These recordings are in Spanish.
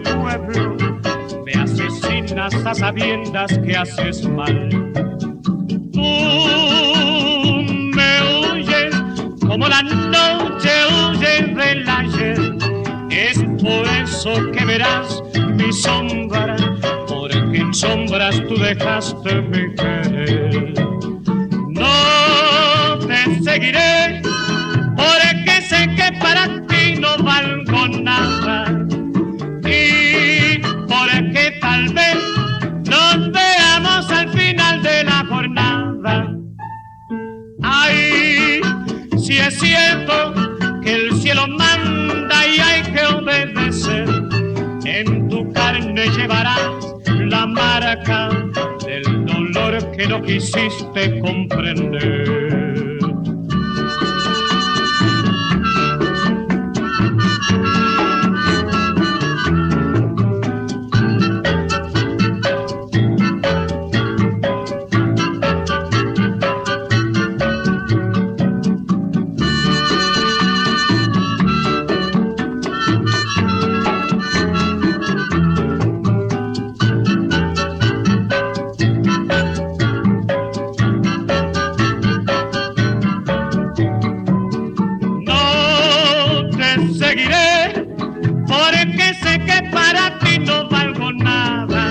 pueblo me asesinas a sabiendas que haces mal. Tú me huyes como la noche huye del ayer. Es por eso que verás mi sombra, porque en sombras tú dejaste mi querer. No te seguiré, porque sé que para ti no valgo nada. Y porque tal vez nos veamos al final de la jornada. Ay, si es cierto que el cielo manda y hay que obedecer, en tu carne llevarás la marca del dolor que no quisiste comprender. Seguiré, porque sé que para ti no valgo nada.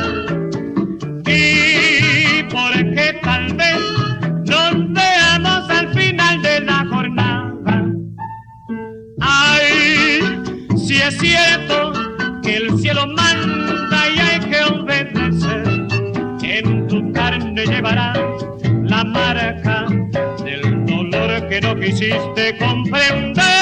Y porque tal vez nos veamos al final de la jornada. Ay, si es cierto que el cielo manda y hay que obedecer, en tu carne llevarás la marca del dolor que no quisiste comprender.